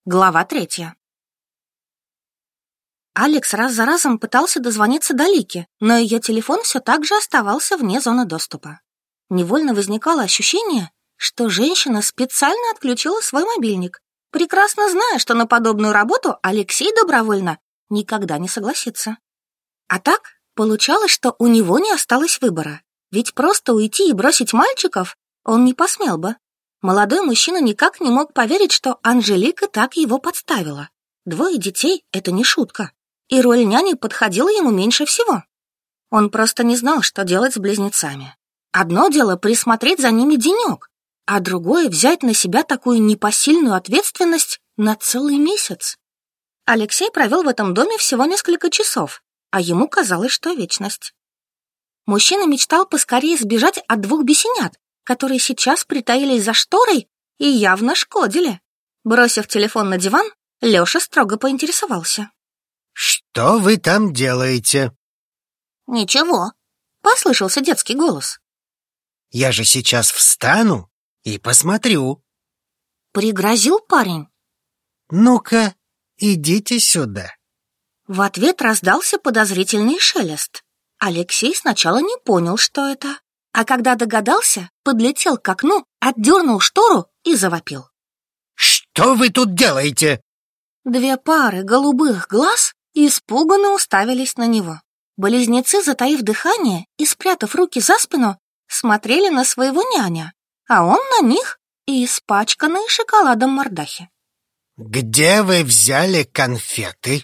Глава 3. Алекс раз за разом пытался дозвониться до Лики, но ее телефон все так же оставался вне зоны доступа. Невольно возникало ощущение, что женщина специально отключила свой мобильник, прекрасно зная, что на подобную работу Алексей добровольно никогда не согласится. А так получалось, что у него не осталось выбора, ведь просто уйти и бросить мальчиков он не посмел бы. Молодой мужчина никак не мог поверить, что Анжелика так его подставила. 2 детей — это не шутка, и роль няни подходила ему меньше всего. Он просто не знал, что делать с близнецами. Одно дело присмотреть за ними денек, а другое — взять на себя такую непосильную ответственность на целый месяц. Алексей провел в этом доме всего несколько часов, а ему казалось, что вечность. Мужчина мечтал поскорее сбежать от 2 бесенят, которые сейчас притаились за шторой и явно шкодили. Бросив телефон на диван, Леша строго поинтересовался. «Что вы там делаете?» «Ничего», — послышался детский голос. «Я же сейчас встану и посмотрю». Пригрозил парень. «Ну-ка, идите сюда». В ответ раздался подозрительный шелест. Алексей сначала не понял, что это, а когда догадался, подлетел к окну, отдернул штору и завопил. «Что вы тут делаете?» 2 пары голубых глаз испуганно уставились на него. Близнецы, затаив дыхание и спрятав руки за спину, смотрели на своего няня, а он на них и испачканные шоколадом мордахи. «Где вы взяли конфеты?»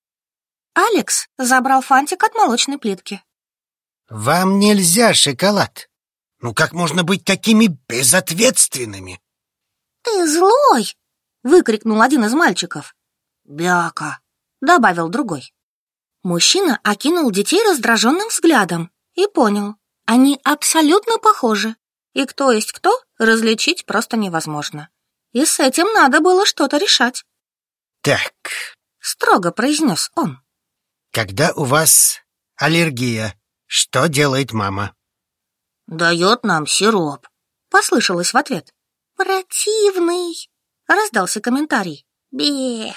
Алекс забрал фантик от молочной плитки. «Вам нельзя шоколад. Ну как можно быть такими безответственными?» «Ты злой!» — выкрикнул один из мальчиков. «Бяка!» — добавил другой. Мужчина окинул детей раздраженным взглядом и понял, они абсолютно похожи, и кто есть кто, различить просто невозможно. И с этим надо было что-то решать. «Так», — строго произнес он. «Когда у вас аллергия, что делает мама?» «Дает нам сироп», — послышалось в ответ. «Противный», — раздался комментарий. «Бе».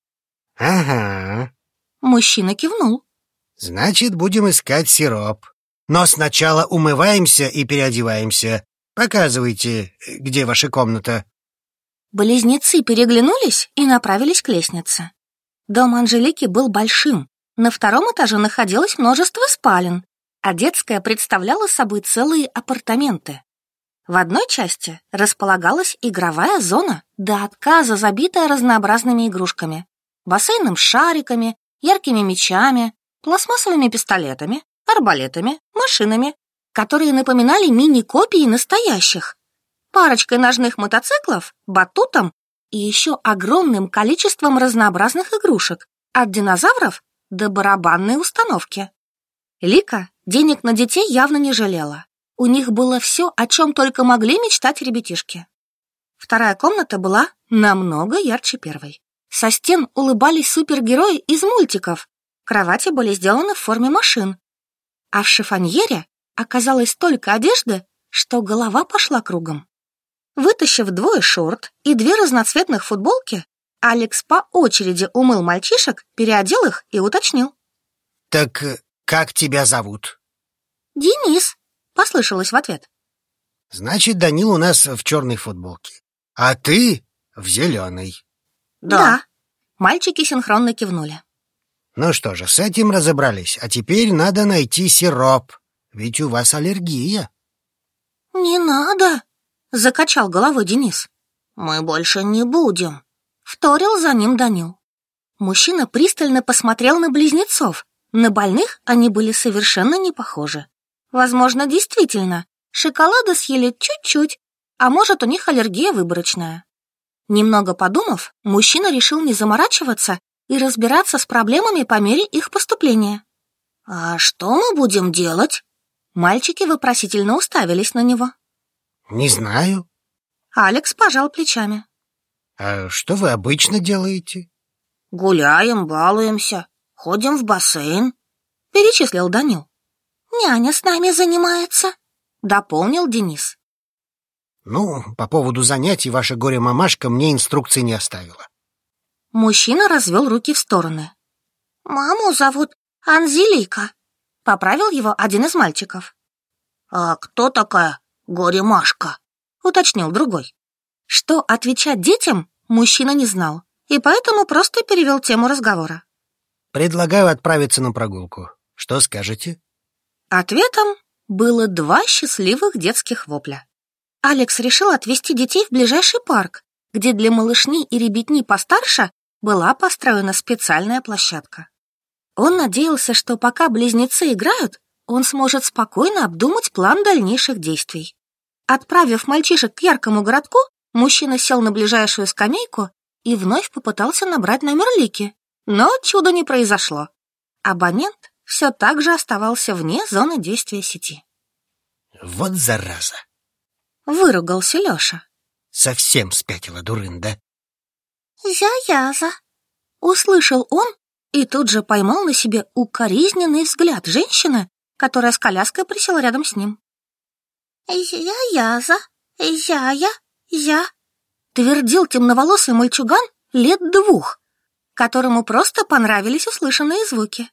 «Ага». Мужчина кивнул. «Значит, будем искать сироп. Но сначала умываемся и переодеваемся. Показывайте, где ваша комната». Близнецы переглянулись и направились к лестнице. Дом Анжелики был большим. На 2-м этаже находилось множество спален, а детская представляла собой целые апартаменты. В одной части располагалась игровая зона, до отказа забитая разнообразными игрушками, бассейном с шариками, яркими мячами, пластмассовыми пистолетами, арбалетами, машинами, которые напоминали мини-копии настоящих, парочкой ножных мотоциклов, батутом и еще огромным количеством разнообразных игрушек, от динозавров до барабанной установки. Лика денег на детей явно не жалела. У них было все, о чем только могли мечтать ребятишки. 2-я комната была намного ярче 1-й. Со стен улыбались супергерои из мультиков. Кровати были сделаны в форме машин. А в шифоньере оказалось столько одежды, что голова пошла кругом. Вытащив 2 шорт и 2 разноцветных футболки, Алекс по очереди умыл мальчишек, переодел их и уточнил. «Так как тебя зовут?» «Денис», — послышалось в ответ. «Значит, Данил у нас в черной футболке, а ты в зеленой». «Да». Мальчики синхронно кивнули. «Ну что же, с этим разобрались, а теперь надо найти сироп, ведь у вас аллергия». «Не надо», — закачал головой Денис. «Мы больше не будем», — вторил за ним Данил. Мужчина пристально посмотрел на близнецов. На больных они были совершенно не похожи. Возможно, действительно, шоколада съели чуть-чуть, а может, у них аллергия выборочная. Немного подумав, мужчина решил не заморачиваться и разбираться с проблемами по мере их поступления. «А что мы будем делать?» Мальчики вопросительно уставились на него. «Не знаю». Алекс пожал плечами. «А что вы обычно делаете?» «Гуляем, балуемся, ходим в бассейн», — перечислил Данил. «Няня с нами занимается», — дополнил Денис. «Ну, по поводу занятий ваша горе-мамашка мне инструкции не оставила». Мужчина развел руки в стороны. «Маму зовут Анжелика», — поправил его один из мальчиков. «А кто такая Горемашка?» — уточнил другой. Что отвечать детям, мужчина не знал, и поэтому просто перевел тему разговора. «Предлагаю отправиться на прогулку. Что скажете?» Ответом было 2 счастливых детских вопля. Алекс решил отвезти детей в ближайший парк, где для малышни и ребятни постарше была построена специальная площадка. Он надеялся, что пока близнецы играют, он сможет спокойно обдумать план дальнейших действий. Отправив мальчишек к яркому городку, мужчина сел на ближайшую скамейку и вновь попытался набрать номер Лики, но чуда не произошло. Абонент все так же оставался вне зоны действия сети. «Вот зараза!» — выругался Леша. «Совсем спятила дурында». «Я-яза!» — услышал он и тут же поймал на себе укоризненный взгляд женщины, которая с коляской присела рядом с ним. «Я-яза! Я!» — твердил темноволосый мальчуган лет 2, которому просто понравились услышанные звуки.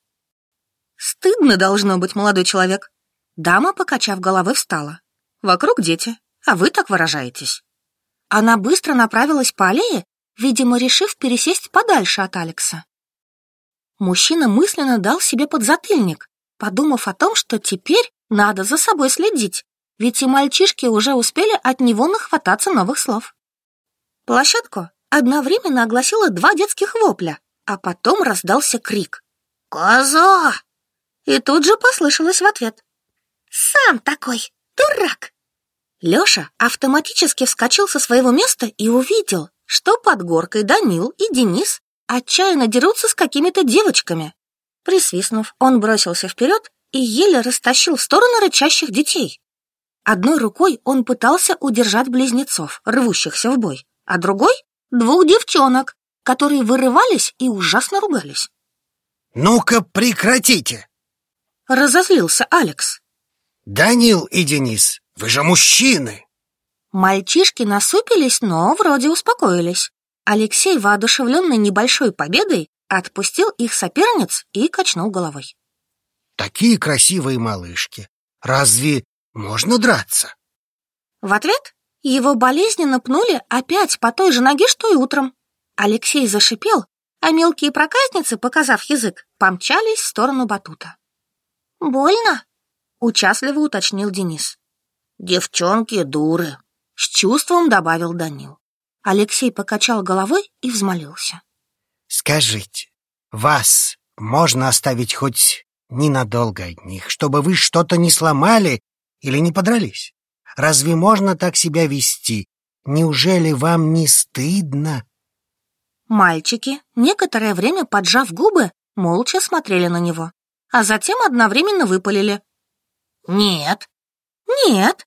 «Стыдно должно быть, молодой человек». Дама, покачав головой, встала. «Вокруг дети, а вы так выражаетесь». Она быстро направилась по аллее, видимо, решив пересесть подальше от Алекса. Мужчина мысленно дал себе подзатыльник, подумав о том, что теперь надо за собой следить, ведь и мальчишки уже успели от него нахвататься новых слов. Площадку одновременно огласило 2 детских вопля, а потом раздался крик: «Коза!» И тут же послышалось в ответ: «Сам такой дурак!» Леша автоматически вскочил со своего места и увидел, что под горкой Данил и Денис отчаянно дерутся с какими-то девочками. Присвистнув, он бросился вперед и еле растащил в сторону рычащих детей. Одной рукой он пытался удержать близнецов, рвущихся в бой, а другой — 2 девчонок, которые вырывались и ужасно ругались. «Ну-ка, прекратите!» — разозлился Алекс. «Данил и Денис, вы же мужчины!» Мальчишки насупились, но вроде успокоились. Алексей, воодушевленный небольшой победой, отпустил их соперниц и качнул головой. «Такие красивые малышки! Разве можно драться?» В ответ его болезненно пнули опять по той же ноге, что и утром. Алексей зашипел, а мелкие проказницы, показав язык, помчались в сторону батута. «Больно?» — участливо уточнил Денис. «Девчонки дуры», — с чувством добавил Данил. Алексей покачал головой и взмолился. «Скажите, вас можно оставить хоть ненадолго одних, чтобы вы что-то не сломали или не подрались? Разве можно так себя вести? Неужели вам не стыдно?» Мальчики, некоторое время поджав губы, молча смотрели на него, а затем одновременно выпалили: «Нет». «Нет»,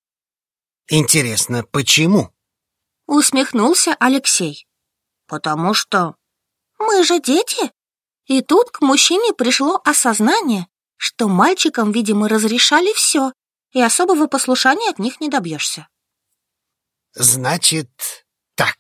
«Интересно, почему?» — усмехнулся Алексей. «Потому что мы же дети». И тут к мужчине пришло осознание, что мальчикам, видимо, разрешали все, и особого послушания от них не добьешься. «Значит, так».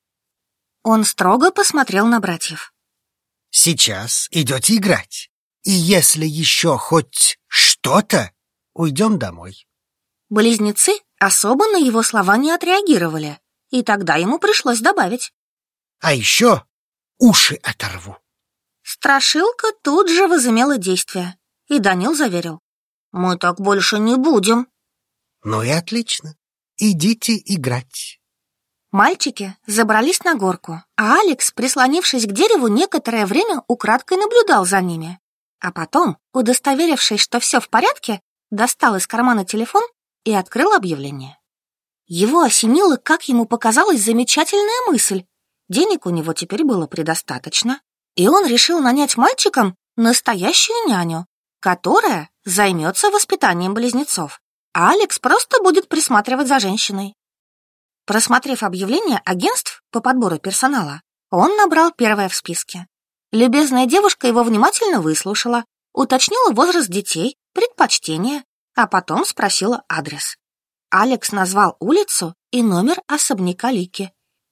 Он строго посмотрел на братьев. «Сейчас идете играть, и если еще хоть что-то, уйдем домой». Близнецы особо на его слова не отреагировали, и тогда ему пришлось добавить: «А еще уши оторву». Страшилка тут же возымела действие, и Данил заверил: «Мы так больше не будем». «Ну и отлично, идите играть». Мальчики забрались на горку, а Алекс, прислонившись к дереву, некоторое время украдкой наблюдал за ними. А потом, удостоверившись, что все в порядке, достал из кармана телефон и открыл объявление. Его осенила, как ему показалось, замечательная мысль. Денег у него теперь было предостаточно, и он решил нанять мальчикам настоящую няню, которая займется воспитанием близнецов, а Алекс просто будет присматривать за женщиной. Просмотрев объявления агентств по подбору персонала, он набрал первое в списке. Любезная девушка его внимательно выслушала, уточнила возраст детей, предпочтения, а потом спросила адрес. Алекс назвал улицу и номер особняка Лики.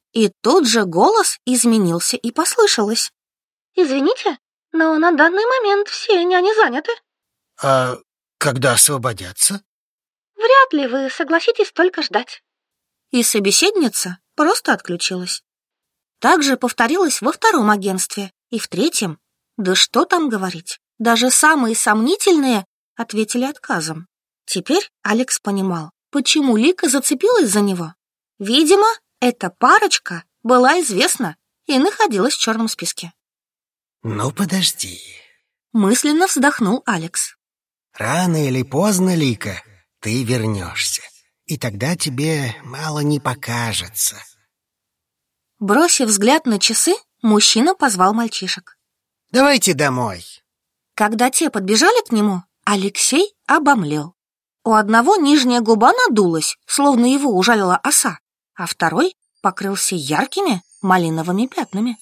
И тут же голос изменился и послышалось: «Извините, но на данный момент все няни заняты». А когда освободятся? «Вряд ли вы согласитесь только ждать». И собеседница просто отключилась. Так же повторилось во втором агентстве и в третьем. Да что там говорить, даже самые сомнительные ответили отказом. Теперь Алекс понимал, почему Лика зацепилась за него. Видимо, эта парочка была известна и находилась в черном списке. Ну, подожди. Мысленно вздохнул Алекс. Рано или поздно, Лика, ты вернешься. И тогда тебе мало не покажется. Бросив взгляд на часы, мужчина позвал мальчишек. Давайте домой. Когда те подбежали к нему, Алексей обомлел. У одного нижняя губа надулась, словно его ужалила оса, а второй покрылся яркими малиновыми пятнами.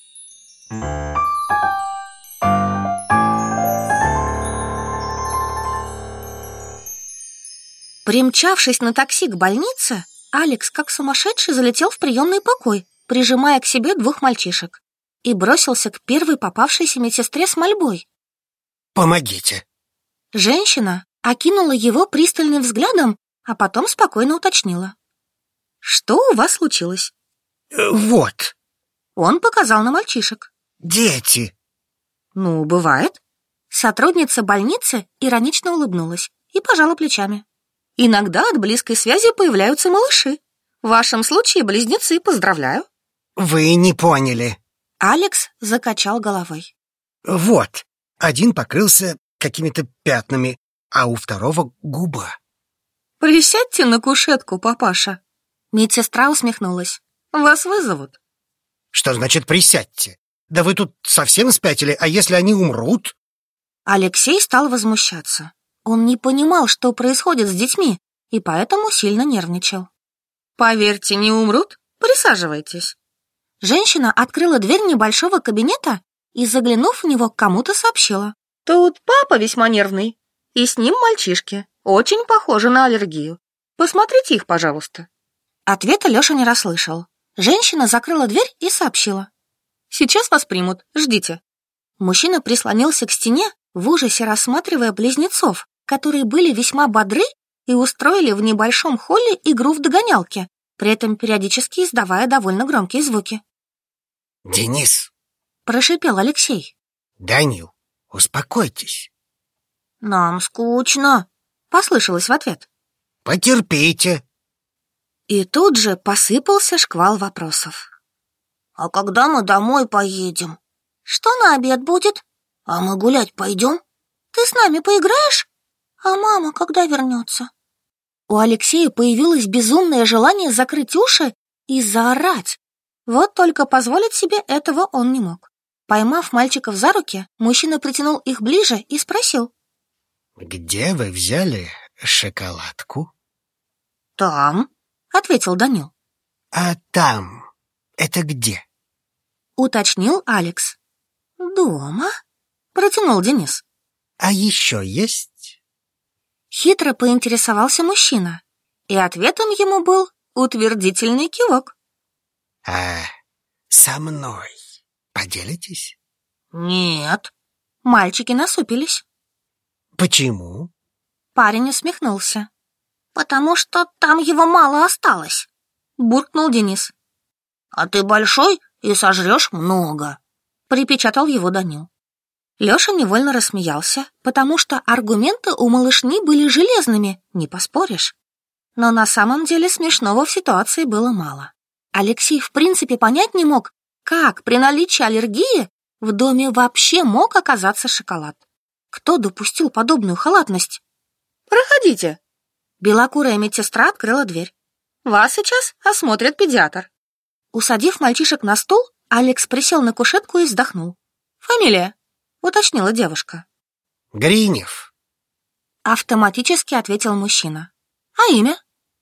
Примчавшись на такси к больнице, Алекс, как сумасшедший, залетел в приемный покой, прижимая к себе двух мальчишек, и бросился к первой попавшейся медсестре с мольбой. Помогите. Женщина окинула его пристальным взглядом, а потом спокойно уточнила: «Что у вас случилось?» Вот. Он показал на мальчишек. Дети. «Ну, бывает». Сотрудница больницы иронично улыбнулась и пожала плечами. «Иногда от близкой связи появляются малыши. В вашем случае близнецы, поздравляю». Вы не поняли. Алекс закачал головой. Вот. Один покрылся какими-то пятнами, а у второго губа. «Присядьте на кушетку, папаша». Медсестра усмехнулась. «Вас вызовут». Что значит присядьте? Да вы тут совсем спятили, а если они умрут? Алексей стал возмущаться. Он не понимал, что происходит с детьми, и поэтому сильно нервничал. «Поверьте, не умрут. Присаживайтесь». Женщина открыла дверь небольшого кабинета и, заглянув в него, кому-то сообщила: «Тут папа весьма нервный, и с ним мальчишки, очень похожи на аллергию. Посмотрите их, пожалуйста». Ответа Леша не расслышал. Женщина закрыла дверь и сообщила: «Сейчас вас примут, ждите». Мужчина прислонился к стене, в ужасе рассматривая близнецов, которые были весьма бодры и устроили в небольшом холле игру в догонялки, при этом периодически издавая довольно громкие звуки. Денис. Прошипел Алексей. Данил, успокойтесь. «Нам скучно», — послышалось в ответ. Потерпите. И тут же посыпался шквал вопросов. «А когда мы домой поедем? Что на обед будет? А мы гулять пойдем? Ты с нами поиграешь? А мама когда вернется?» У Алексея появилось безумное желание закрыть уши и заорать. Вот только позволить себе этого он не мог. Поймав мальчиков за руки, мужчина притянул их ближе и спросил: Где вы взяли шоколадку? «Там», — ответил Данил. А там это где? Уточнил Алекс. «Дома?» — протянул Денис. А еще есть? Хитро поинтересовался мужчина, и ответом ему был утвердительный кивок. А со мной поделитесь? «Нет». Мальчики насупились. Почему? Парень усмехнулся. «Потому что там его мало осталось», — буркнул Денис. «А ты большой и сожрешь много», — припечатал его Данил. Леша невольно рассмеялся, потому что аргументы у малышни были железными, не поспоришь. Но на самом деле смешного в ситуации было мало. Алексей в принципе понять не мог, как при наличии аллергии в доме вообще мог оказаться шоколад. Кто допустил подобную халатность? «Проходите». Белокурая медсестра открыла дверь. «Вас сейчас осмотрит педиатр». Усадив мальчишек на стул, Алекс присел на кушетку и вздохнул. «Фамилия?» — уточнила девушка. Гринев. Автоматически ответил мужчина. «А имя?»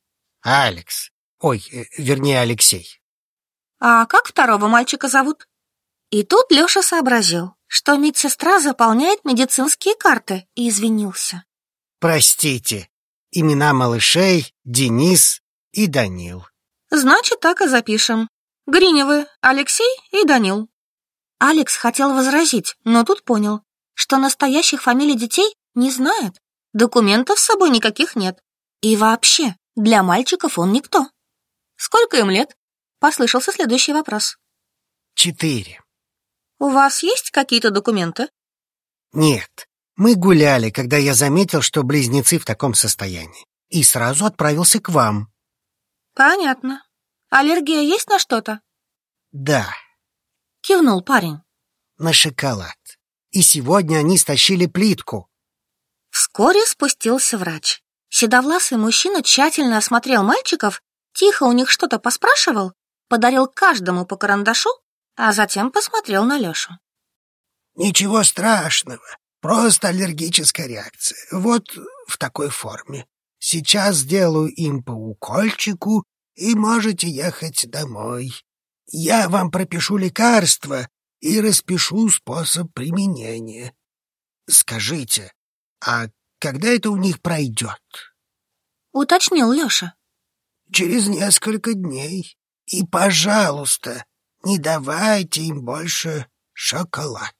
Алекс. Вернее, Алексей. «А как второго мальчика зовут?» И тут Леша сообразил, что медсестра заполняет медицинские карты, и извинился. Простите, имена малышей Денис и Данил. «Значит, так и запишем. Гриневы Алексей и Данил». Алекс хотел возразить, но тут понял, что настоящих фамилий детей не знает. Документов с собой никаких нет. И вообще, для мальчиков он никто. «Сколько им лет?» — послышался следующий вопрос. 4. «У вас есть какие-то документы?» Нет, мы гуляли, когда я заметил, что близнецы в таком состоянии, и сразу отправился к вам. «Понятно. Аллергия есть на что-то?» Да, Кивнул парень. на шоколад. И сегодня они стащили плитку. Вскоре спустился врач. Седовласый мужчина тщательно осмотрел мальчиков, тихо у них что-то поспрашивал, подарил каждому по карандашу, а затем посмотрел на Лешу. Ничего страшного, просто аллергическая реакция. Вот в такой форме. Сейчас сделаю им по укольчику, и можете ехать домой. Я вам пропишу лекарства и распишу способ применения. Скажите, а когда это у них пройдет? Уточнил Леша. Через несколько дней. И, пожалуйста, не давайте им больше шоколад.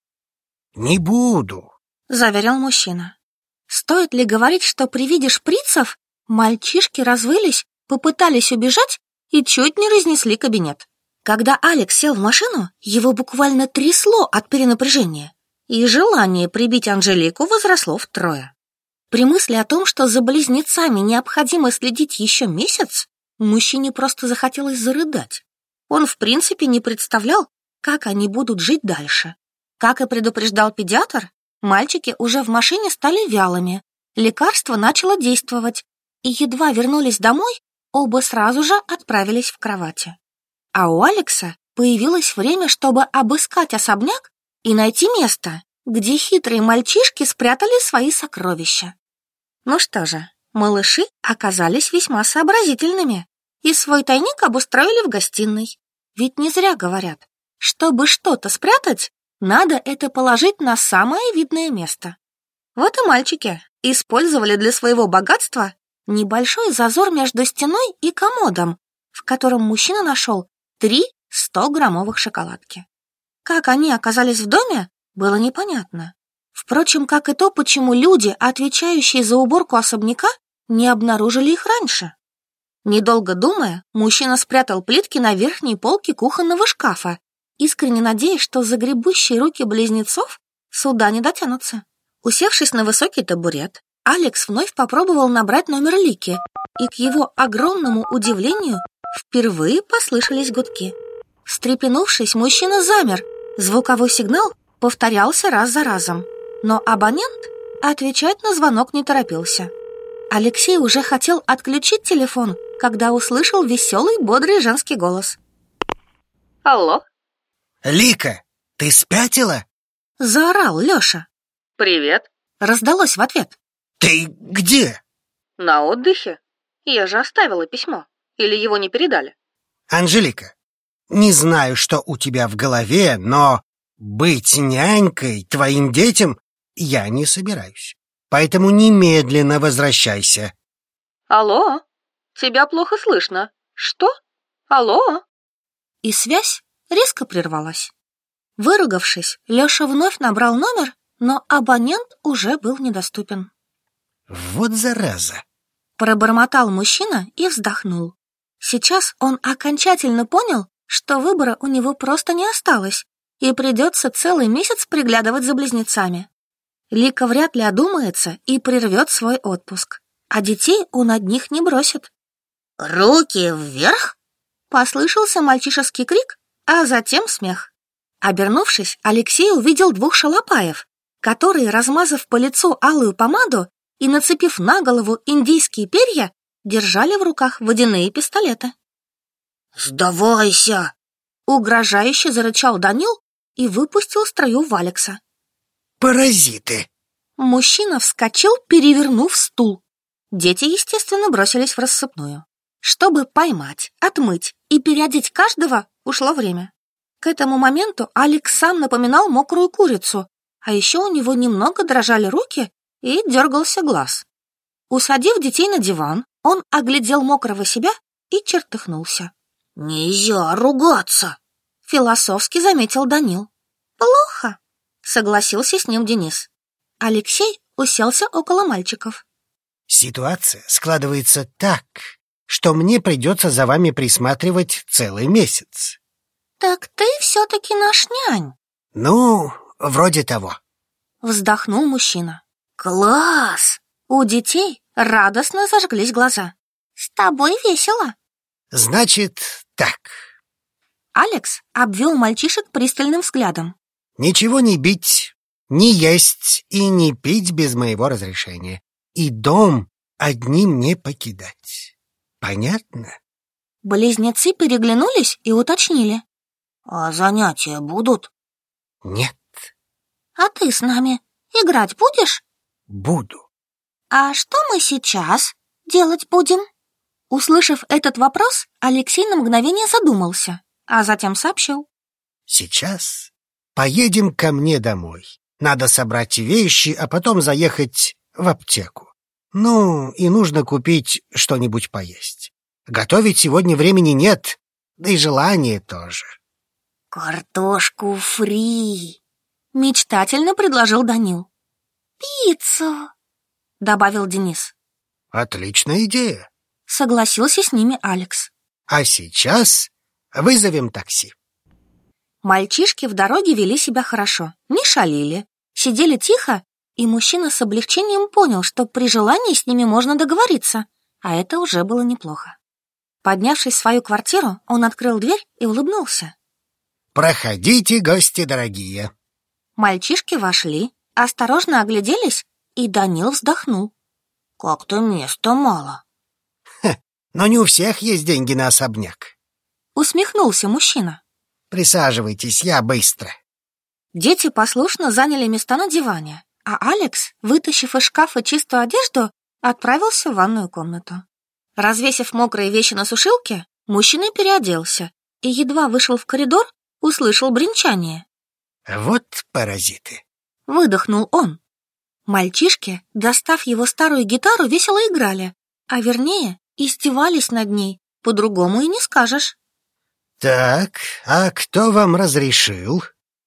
Не буду, Заверил мужчина. Стоит ли говорить, что при виде шприцев мальчишки развылись, попытались убежать и чуть не разнесли кабинет. Когда Алекс сел в машину, его буквально трясло от перенапряжения, и желание прибить Анжелику возросло втрое. При мысли о том, что за близнецами необходимо следить еще месяц, мужчине просто захотелось зарыдать. Он в принципе не представлял, как они будут жить дальше. Как и предупреждал педиатр, мальчики уже в машине стали вялыми, лекарство начало действовать, и едва вернулись домой, оба сразу же отправились в кровати. А у Алекса появилось время, чтобы обыскать особняк и найти место, где хитрые мальчишки спрятали свои сокровища. Ну что же, малыши оказались весьма сообразительными и свой тайник обустроили в гостиной. Ведь не зря говорят, чтобы что-то спрятать, надо это положить на самое видное место. Вот и мальчики использовали для своего богатства небольшой зазор между стеной и комодом, в котором мужчина нашел 3 100-граммовых шоколадки. Как они оказались в доме, было непонятно. Впрочем, как и то, почему люди, отвечающие за уборку особняка, не обнаружили их раньше. Недолго думая, мужчина спрятал плитки на верхней полке кухонного шкафа, искренне надеясь, что загребущие руки близнецов сюда не дотянутся. Усевшись на высокий табурет, Алекс вновь попробовал набрать номер Лики, и к его огромному удивлению впервые послышались гудки. Встрепенувшись, мужчина замер. Звуковой сигнал повторялся раз за разом, но абонент отвечать на звонок не торопился. Алексей уже хотел отключить телефон, когда услышал веселый, бодрый женский голос. «Алло?» Лика, ты спятила? Заорал Леша. «Привет». Раздалось в ответ. Ты где? На отдыхе? Я же оставила письмо. Или его не передали? Анжелика, не знаю, что у тебя в голове, но быть нянькой твоим детям я не собираюсь. Поэтому немедленно возвращайся. Алло? Тебя плохо слышно. Что? Алло? И связь резко прервалась. Выругавшись, Леша вновь набрал номер, но абонент уже был недоступен. Вот зараза. Пробормотал мужчина и вздохнул. Сейчас он окончательно понял, что выбора у него просто не осталось, и придется целый месяц приглядывать за близнецами. Лика вряд ли одумается и прервет свой отпуск, а детей он одних не бросит. «Руки вверх!» — послышался мальчишеский крик, а затем смех. Обернувшись, Алексей увидел 2 шалопаев, которые, размазав по лицу алую помаду и нацепив на голову индийские перья, держали в руках водяные пистолеты. «Сдавайся!» — угрожающе зарычал Данил и выпустил струю в Алекса. Паразиты. Мужчина вскочил, перевернув стул. Дети, естественно, бросились в рассыпную. Чтобы поймать, отмыть и переодеть каждого, ушло время. К этому моменту Алекс сам напоминал мокрую курицу, а еще у него немного дрожали руки и дергался глаз. Усадив детей на диван, он оглядел мокрого себя и чертыхнулся. Нельзя ругаться, философски заметил Данил. Плохо, согласился с ним Денис. Алексей уселся около мальчиков. Ситуация складывается так, что мне придется за вами присматривать целый месяц. Так ты все-таки наш нянь. Ну, вроде того. Вздохнул мужчина. Класс! У детей радостно зажглись глаза. С тобой весело. Значит, так. Алекс обвел мальчишек пристальным взглядом. Ничего не бить, не есть и не пить без моего разрешения. И дом одним не покидать. Понятно? Близнецы переглянулись и уточнили. А занятия будут? Нет. А ты с нами играть будешь? Буду. А что мы сейчас делать будем? Услышав этот вопрос, Алексей на мгновение задумался, а затем сообщил. Сейчас поедем ко мне домой. Надо собрать вещи, а потом заехать в аптеку. Ну, и нужно купить что-нибудь поесть. Готовить сегодня времени нет, да и желания тоже. Картошку фри, мечтательно предложил Данил. Пиццу, добавил Денис. Отличная идея. Согласился с ними Алекс. А сейчас вызовем такси. Мальчишки в дороге вели себя хорошо, не шалили, сидели тихо, и мужчина с облегчением понял, что при желании с ними можно договориться, а это уже было неплохо. Поднявшись в свою квартиру, он открыл дверь и улыбнулся. Проходите, гости дорогие. Мальчишки вошли, осторожно огляделись, и Данил вздохнул. Как-то места мало. Но не у всех есть деньги на особняк. Усмехнулся мужчина. Присаживайтесь, я быстро. Дети послушно заняли места на диване, а Алекс, вытащив из шкафа чистую одежду, отправился в ванную комнату. Развесив мокрые вещи на сушилке, мужчина переоделся и едва вышел в коридор, услышал бренчание. Вот паразиты. Выдохнул он. Мальчишки, достав его старую гитару, весело играли, а вернее, издевались над ней, по-другому и не скажешь. Так, а кто вам разрешил?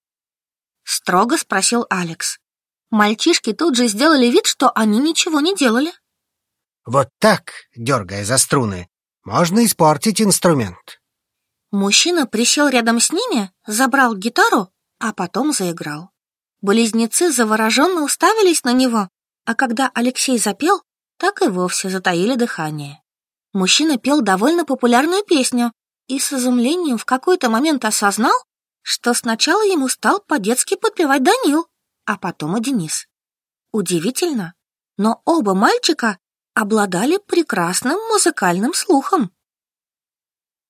Строго спросил Алекс. Мальчишки тут же сделали вид, что они ничего не делали. Вот так, дергая за струны, можно испортить инструмент. Мужчина присел рядом с ними, забрал гитару, а потом заиграл. Близнецы завороженно уставились на него, а когда Алексей запел, так и вовсе затаили дыхание. Мужчина пел довольно популярную песню и с изумлением в какой-то момент осознал, что сначала ему стал по-детски подпевать Данил, а потом и Денис. Удивительно, но оба мальчика обладали прекрасным музыкальным слухом.